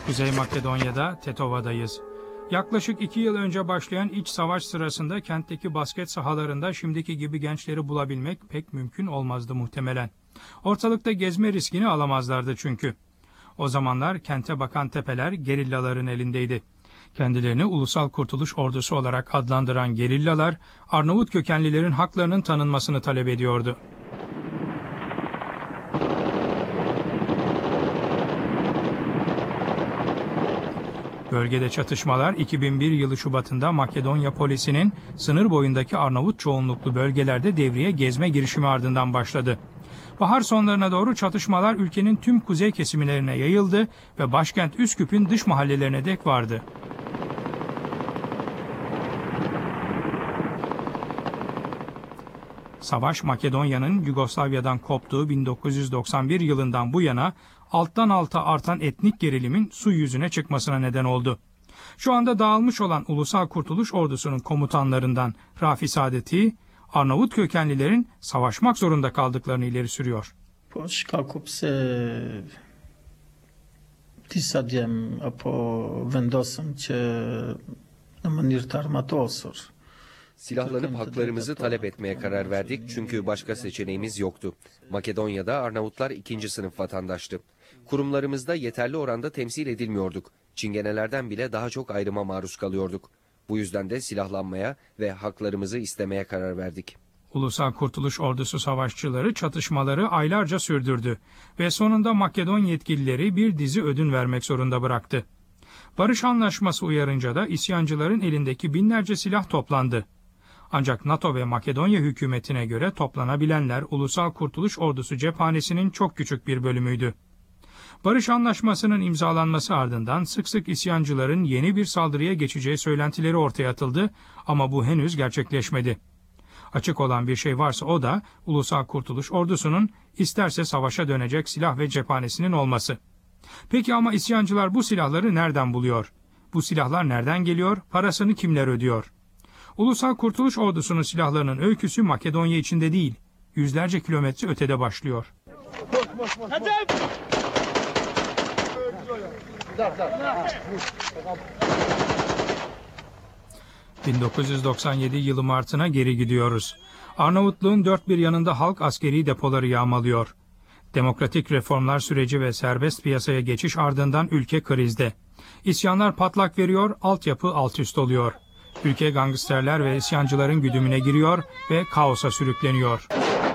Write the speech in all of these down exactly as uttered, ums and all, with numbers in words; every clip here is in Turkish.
Kuzey Makedonya'da Tetova'dayız. Yaklaşık iki yıl önce başlayan iç savaş sırasında kentteki basket sahalarında şimdiki gibi gençleri bulabilmek pek mümkün olmazdı muhtemelen. Ortalıkta gezme riskini alamazlardı çünkü. O zamanlar kente bakan tepeler gerillaların elindeydi. Kendilerini Ulusal Kurtuluş Ordusu olarak adlandıran gerillalar, Arnavut kökenlilerin haklarının tanınmasını talep ediyordu. Bölgede çatışmalar iki bin bir yılı Şubat'ında Makedonya polisinin sınır boyundaki Arnavut çoğunluklu bölgelerde devriye gezme girişimi ardından başladı. Bahar sonlarına doğru çatışmalar ülkenin tüm kuzey kesimlerine yayıldı ve başkent Üsküp'ün dış mahallelerine dek vardı. Savaş Makedonya'nın Yugoslavya'dan koptuğu bin dokuz yüz doksan bir yılından bu yana alttan alta artan etnik gerilimin su yüzüne çıkmasına neden oldu. Şu anda dağılmış olan Ulusal Kurtuluş Ordusu'nun komutanlarından Rafi Saadeti, Arnavut kökenlilerin savaşmak zorunda kaldıklarını ileri sürüyor. Silahlanıp haklarımızı talep etmeye karar verdik çünkü başka seçeneğimiz yoktu. Makedonya'da Arnavutlar ikinci sınıf vatandaştı. Kurumlarımızda yeterli oranda temsil edilmiyorduk. Çingenelerden bile daha çok ayrıma maruz kalıyorduk. Bu yüzden de silahlanmaya ve haklarımızı istemeye karar verdik. Ulusal Kurtuluş Ordusu savaşçıları çatışmaları aylarca sürdürdü ve sonunda Makedon yetkilileri bir dizi ödün vermek zorunda bıraktı. Barış anlaşması uyarınca da isyancıların elindeki binlerce silah toplandı. Ancak NATO ve Makedonya hükümetine göre toplanabilenler Ulusal Kurtuluş Ordusu cephanesinin çok küçük bir bölümüydü. Barış anlaşmasının imzalanması ardından sık sık isyancıların yeni bir saldırıya geçeceği söylentileri ortaya atıldı ama bu henüz gerçekleşmedi. Açık olan bir şey varsa o da Ulusal Kurtuluş Ordusu'nun isterse savaşa dönecek silah ve cephanesinin olması. Peki ama isyancılar bu silahları nereden buluyor? Bu silahlar nereden geliyor? Parasını kimler ödüyor? Ulusal Kurtuluş Ordusu'nun silahlarının öyküsü Makedonya içinde değil, yüzlerce kilometre ötede başlıyor. bin dokuz yüz doksan yedi yılı Mart'ına geri gidiyoruz. Arnavutluğun dört bir yanında halk askeri depoları yağmalıyor. Demokratik reformlar süreci ve serbest piyasaya geçiş ardından ülke krizde. İsyanlar patlak veriyor, altyapı alt üst oluyor. Ülke gangsterler ve isyancıların güdümüne giriyor ve kaosa sürükleniyor.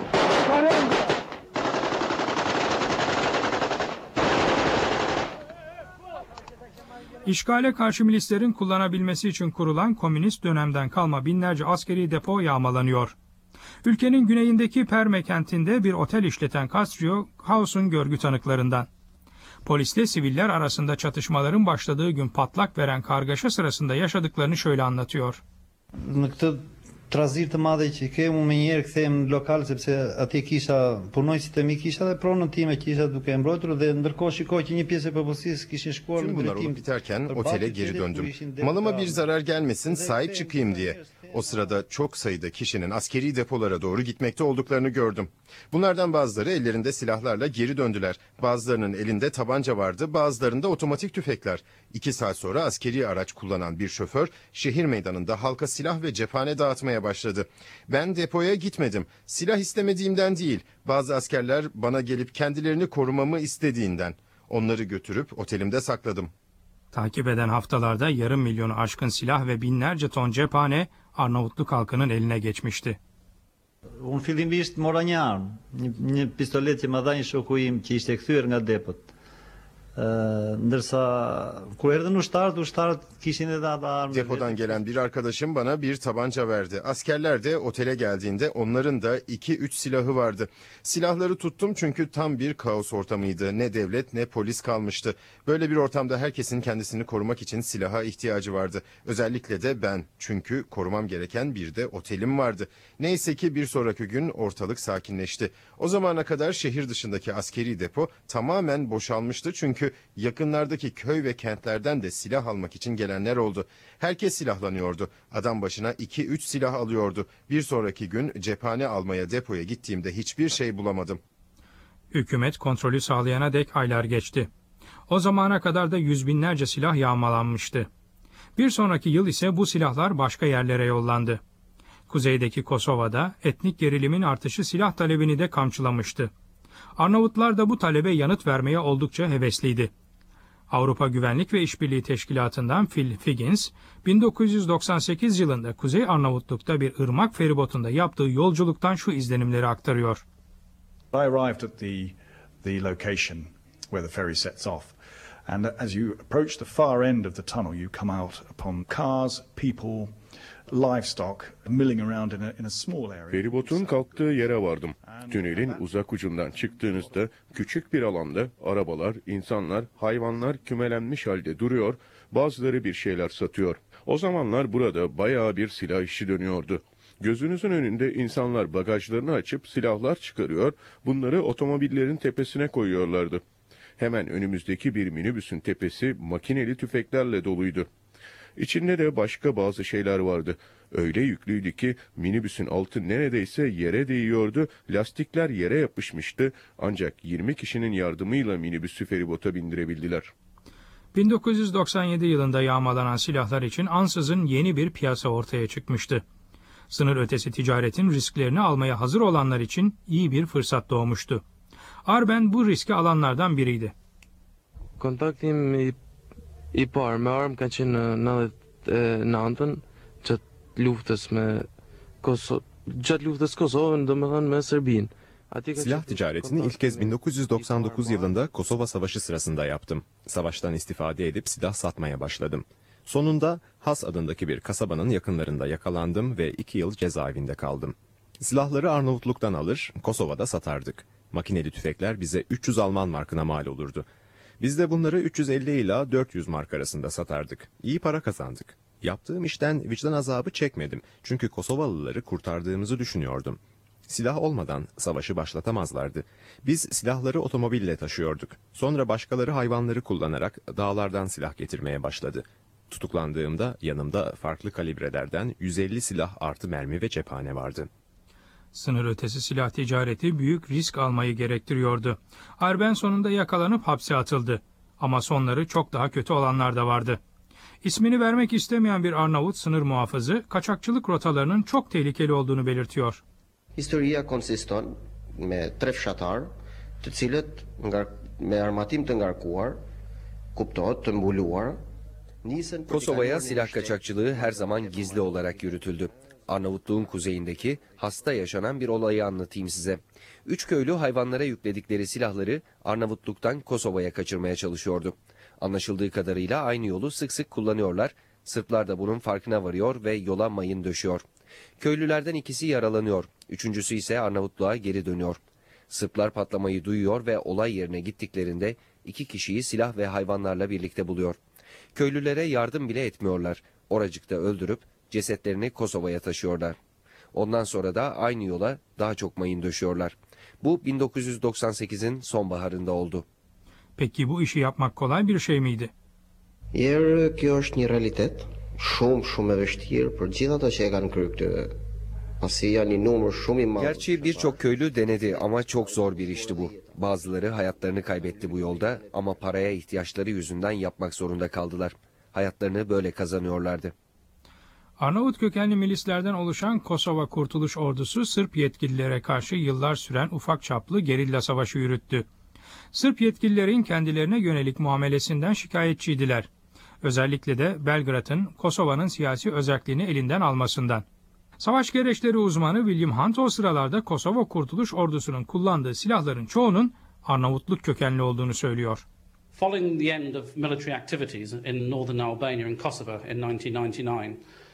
İşgale karşı milislerin kullanabilmesi için kurulan komünist dönemden kalma binlerce askeri depo yağmalanıyor. Ülkenin güneyindeki Perme kentinde bir otel işleten Castrio, kaosun görgü tanıklarından. Polisle siviller arasında çatışmaların başladığı gün patlak veren kargaşa sırasında yaşadıklarını şöyle anlatıyor. Trazirë të madhe që kemu më njëherë kthehem në lokal sepse atje kisha punojësit e mi kisha dhe pronën time kisha duke mbrojtur dhe ndërkohë shikoj që një pjesë e popullsisë kishin shkuar në drejtim. Biterken otele geri döndüm. Malıma bir zarar gelmesin, sahip çıkayım diye. O sırada çok sayıda kişinin askeri depolara doğru gitmekte olduklarını gördüm. Bunlardan bazıları ellerinde silahlarla geri döndüler. Bazılarının elinde tabanca vardı, bazılarında otomatik tüfekler. İki saat sonra askeri araç kullanan bir şoför şehir meydanında halka silah ve cephane dağıtmaya başladı. Ben depoya gitmedim. Silah istemediğimden değil. Bazı askerler bana gelip kendilerini korumamı istediğinden. Onları götürüp otelimde sakladım. Takip eden haftalarda yarım milyonu aşkın silah ve binlerce ton cephane Arnavutluk halkının eline geçmişti. Unë fillimisht mora një armë, një, një pistolet që më dha një shoku im që ishte kthyer nga depot. Ndërsa kur erdhën ushtarët, ushtarët kishin edhe ata armë. Depodan gelen bir arkadaşım bana bir tabanca verdi. Askerler de otele geldiğinde onların da iki üç silahı vardı. Silahları tuttum çünkü tam bir kaos ortamıydı. Ne devlet ne polis kalmıştı. Böyle bir ortamda herkesin kendisini korumak için silaha ihtiyacı vardı. Özellikle de ben. Çünkü korumam gereken bir de otelim vardı. Neyse ki bir sonraki gün ortalık sakinleşti. O zamana kadar şehir dışındaki askeri depo tamamen boşalmıştı çünkü yakınlardaki köy ve kentlerden de silah almak için gelenler oldu. Herkes silahlanıyordu. Adam başına iki üç silah alıyordu. Bir sonraki gün cephane almaya depoya gittiğimde hiçbir şey bulamadım. Hükümet kontrolü sağlayana dek aylar geçti. O zamana kadar da yüz binlerce silah yağmalanmıştı. Bir sonraki yıl ise bu silahlar başka yerlere yollandı. Kuzeydeki Kosova'da etnik gerilimin artışı silah talebini de kamçılamıştı. Arnavutlar da bu talebe yanıt vermeye oldukça hevesliydi. Avrupa Güvenlik ve İşbirliği Teşkilatı'ndan Phil Figgins, bin dokuz yüz doksan sekiz yılında Kuzey Arnavutluk'ta bir ırmak feribotunda yaptığı yolculuktan şu izlenimleri aktarıyor. I arrived at the the location where the ferry sets off, and as you approach the far end of the tunnel, you come out upon cars, people, livestock milling around in a, in a small area. Feribotun kalktığı yere vardım. Tünelin uzak ucundan çıktığınızda küçük bir alanda arabalar, insanlar, hayvanlar kümelenmiş halde duruyor, bazıları bir şeyler satıyor. O zamanlar burada bayağı bir silah işi dönüyordu. Gözünüzün önünde insanlar bagajlarını açıp silahlar çıkarıyor, bunları otomobillerin tepesine koyuyorlardı. Hemen önümüzdeki bir minibüsün tepesi makineli tüfeklerle doluydu. İçinde de başka bazı şeyler vardı. Öyle yüklüydü ki minibüsün altı neredeyse yere değiyordu, lastikler yere yapışmıştı, ancak yirmi kişinin yardımıyla minibüsü feribota bindirebildiler. bin dokuz yüz doksan yedi yılında yağmalanan silahlar için ansızın yeni bir piyasa ortaya çıkmıştı. Sınır ötesi ticaretin risklerini almaya hazır olanlar için iyi bir fırsat doğmuştu. Arben bu riski alanlardan biriydi. Kontaktim i, i parë me armë ka qenë në nëntëdhjetë e nëntën gjatë luftës me Kosovë, gjatë luftës Kosovën, domethënë me Serbinë. Silah ticaretini ilk kez bin dokuz yüz doksan dokuz yılında Kosova Savaşı sırasında yaptım. Savaştan istifade edip silah satmaya başladım. Sonunda Has adındaki bir kasabanın yakınlarında yakalandım ve iki yıl cezaevinde kaldım. Silahları Arnavutluk'tan alır, Kosova'da satardık. Makineli tüfekler bize üç yüz Alman markına mal olurdu. Biz de bunları üç yüz elli ila dört yüz mark arasında satardık. İyi para kazandık. Yaptığım işten vicdan azabı çekmedim. Çünkü Kosovalıları kurtardığımızı düşünüyordum. Silah olmadan savaşı başlatamazlardı. Biz silahları otomobille taşıyorduk. Sonra başkaları hayvanları kullanarak dağlardan silah getirmeye başladı. Tutuklandığımda yanımda farklı kalibrelerden yüz elli silah artı mermi ve cephane vardı. Sınır ötesi silah ticareti büyük risk almayı gerektiriyordu. Arben sonunda yakalanıp hapse atıldı. Ama sonları çok daha kötü olanlar da vardı. İsmini vermek istemeyen bir Arnavut sınır muhafızı, kaçakçılık rotalarının çok tehlikeli olduğunu belirtiyor. Historia konsiston me tre fshatar, të cilët nga me armatim të ngarkuar, kuptohet të mbuluar. Kosova'ya silah kaçakçılığı her zaman gizli olarak yürütüldü. Arnavutluğun kuzeyindeki Has'ta yaşanan bir olayı anlatayım size. Üç köylü hayvanlara yükledikleri silahları Arnavutluk'tan Kosova'ya kaçırmaya çalışıyordu. Anlaşıldığı kadarıyla aynı yolu sık sık kullanıyorlar. Sırplar da bunun farkına varıyor ve yola mayın döşüyor. Köylülerden ikisi yaralanıyor. Üçüncüsü ise Arnavutluğa geri dönüyor. Sırplar patlamayı duyuyor ve olay yerine gittiklerinde iki kişiyi silah ve hayvanlarla birlikte buluyor. Köylülere yardım bile etmiyorlar. Oracıkta öldürüp cesetlerini Kosova'ya taşıyorlar. Ondan sonra da aynı yola daha çok mayın döşüyorlar. Bu bin dokuz yüz doksan sekizin sonbaharında oldu. Peki bu işi yapmak kolay bir şey miydi? Jer kjo është një realitet shumë shumë e vështirë për gjithë ata që e kanë kryer këtë. Pasi janë një numër shumë i madh. Gerçi birçok köylü denedi ama çok zor bir işti bu. Bazıları hayatlarını kaybetti bu yolda ama paraya ihtiyaçları yüzünden yapmak zorunda kaldılar. Hayatlarını böyle kazanıyorlardı. Arnavut kökenli milislerden oluşan Kosova Kurtuluş Ordusu Sırp yetkililere karşı yıllar süren ufak çaplı gerilla savaşı yürüttü. Sırp yetkililerin kendilerine yönelik muamelesinden şikayetçiydiler. Özellikle de Belgrad'ın Kosova'nın siyasi özelliğini elinden almasından. Savaş gereçleri uzmanı William Hunt o sıralarda Kosova Kurtuluş Ordusu'nun kullandığı silahların çoğunun Arnavutluk kökenli olduğunu söylüyor. Following the end of military activities in northern Albania and Kosovo in nineteen ninety-nine,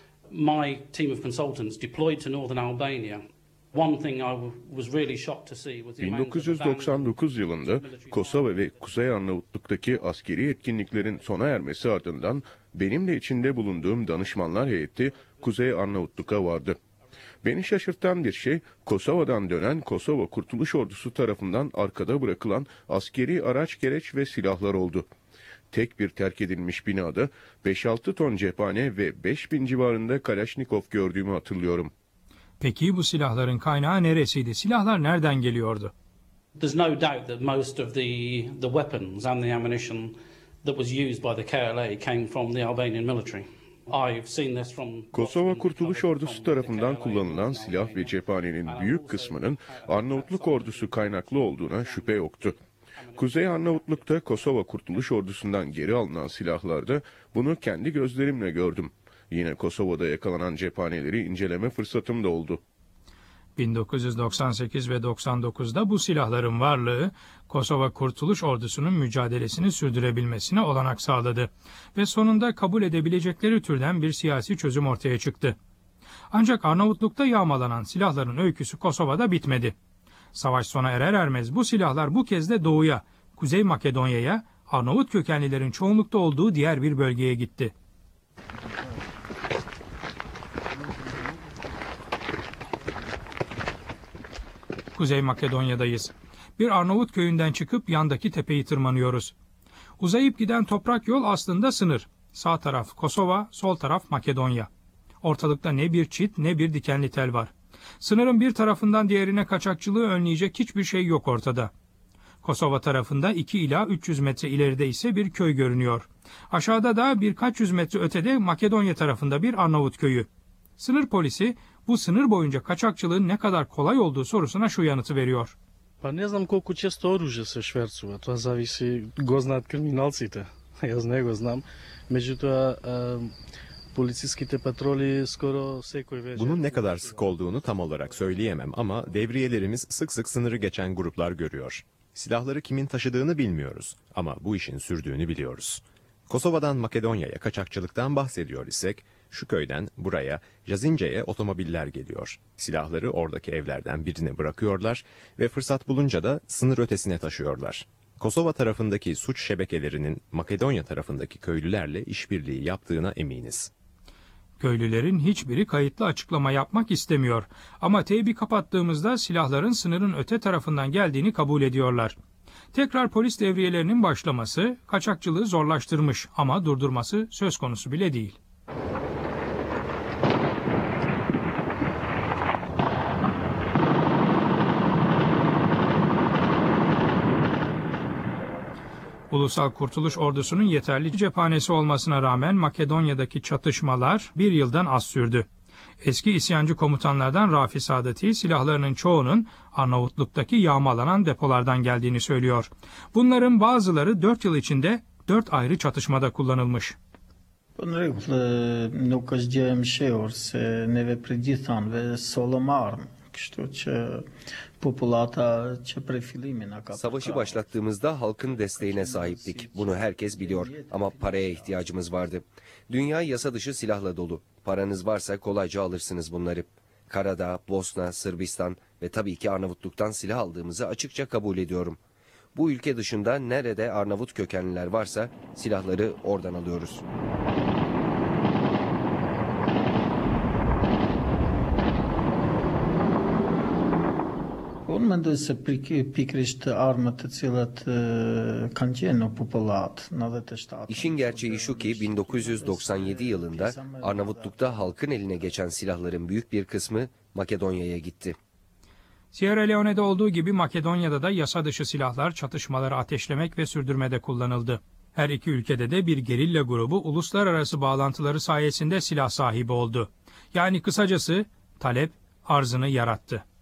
my team of consultants deployed to northern Albania. One thing I was really shocked to see was the bin dokuz yüz doksan dokuz yılında Kosova ve Kuzey Arnavutluk'taki askeri etkinliklerin sona ermesi ardından benimle içinde bulunduğum danışmanlar heyeti Kuzey Arnavutluk'a vardı. Beni şaşırtan bir şey Kosova'dan dönen Kosova Kurtuluş Ordusu tarafından arkada bırakılan askeri araç gereç ve silahlar oldu. Tek bir terk edilmiş binada beş altı ton cephane ve beş bin civarında Kalaşnikov gördüğümü hatırlıyorum. Peki bu silahların kaynağı neresiydi? Silahlar nereden geliyordu? There's no doubt that most of the, the weapons and the ammunition that was used by the K L A came from the Albanian military. I've seen this from... Kosova Kurtuluş Ordusu tarafından kullanılan silah ve cephanenin büyük kısmının Arnavutluk ordusu kaynaklı olduğuna şüphe yoktu. Kuzey Arnavutluk'ta Kosova Kurtuluş Ordusu'ndan geri alınan silahlarda bunu kendi gözlerimle gördüm. Yine Kosova'da yakalanan cephaneleri inceleme fırsatım da oldu. bin dokuz yüz doksan sekiz ve doksan dokuzda bu silahların varlığı Kosova Kurtuluş Ordusu'nun mücadelesini sürdürebilmesine olanak sağladı ve sonunda kabul edebilecekleri türden bir siyasi çözüm ortaya çıktı. Ancak Arnavutluk'ta yağmalanan silahların öyküsü Kosova'da bitmedi. Savaş sona erer ermez bu silahlar bu kez de doğuya, Kuzey Makedonya'ya, Arnavut kökenlilerin çoğunlukta olduğu diğer bir bölgeye gitti. Kuzey Makedonya'dayız. Bir Arnavut köyünden çıkıp yandaki tepeyi tırmanıyoruz. Uzayıp giden toprak yol aslında sınır. Sağ taraf Kosova, sol taraf Makedonya. Ortalıkta ne bir çit ne bir dikenli tel var. Sınırın bir tarafından diğerine kaçakçılığı önleyecek hiçbir şey yok ortada. Kosova tarafında iki ila üç yüz metre ileride ise bir köy görünüyor. Aşağıda da birkaç yüz metre ötede Makedonya tarafında bir Arnavut köyü. Sınır polisi bu sınır boyunca kaçakçılığın ne kadar kolay olduğu sorusuna şu yanıtı veriyor. Pa ne znam koliko često oružje se švercuje, to zavisi go znat kriminalcite. Jaz ne go znam. Međutim, policijski patroli skoro sekoj veže. Bunun ne kadar sık olduğunu tam olarak söyleyemem ama devriyelerimiz sık sık sınırı geçen gruplar görüyor. Silahları kimin taşıdığını bilmiyoruz ama bu işin sürdüğünü biliyoruz. Kosova'dan Makedonya'ya kaçakçılıktan bahsediyor isek, şu köyden buraya, Jazince'ye otomobiller geliyor. Silahları oradaki evlerden birine bırakıyorlar ve fırsat bulunca da sınır ötesine taşıyorlar. Kosova tarafındaki suç şebekelerinin Makedonya tarafındaki köylülerle işbirliği yaptığına eminiz. Köylülerin hiçbiri kayıtlı açıklama yapmak istemiyor. Ama teybi kapattığımızda silahların sınırın öte tarafından geldiğini kabul ediyorlar. Tekrar polis devriyelerinin başlaması kaçakçılığı zorlaştırmış ama durdurması söz konusu bile değil. Ulusal Kurtuluş Ordusu'nun yeterli cephanesi olmasına rağmen Makedonya'daki çatışmalar bir yıldan az sürdü. Eski isyancı komutanlardan Rafi Sadati silahlarının çoğunun Arnavutluk'taki yağmalanan depolardan geldiğini söylüyor. Bunların bazıları dört yıl içinde dört ayrı çatışmada kullanılmış. Në rregull, nuk është gjë e mëshirë se neve përgjithon ve solëm armë, kështu që populata që prej fillimi na ka. Savaşı başlattığımızda halkın desteğine sahiptik. Bunu herkes biliyor ama paraya ihtiyacımız vardı. Dünya yasa dışı silahla dolu. Paranız varsa kolayca alırsınız bunları. Karadağ, Bosna, Sırbistan ve tabii ki Arnavutluk'tan silah aldığımızı açıkça kabul ediyorum. Bu ülke dışında nerede Arnavut kökenliler varsa silahları oradan alıyoruz. Unë mendoj se pikrisht armët të cilat kanë qenë në popullat në dhjetë e shtatë. İşin gerçeği şu ki bin dokuz yüz doksan yedi yılında Arnavutluk'ta halkın eline geçen silahların büyük bir kısmı Makedonya'ya gitti. Sierra Leone'de olduğu gibi Makedonya'da da yasa dışı silahlar çatışmaları ateşlemek ve sürdürmede kullanıldı. Her iki ülkede de bir gerilla grubu uluslararası bağlantıları sayesinde silah sahibi oldu. Yani kısacası talep arzını yarattı.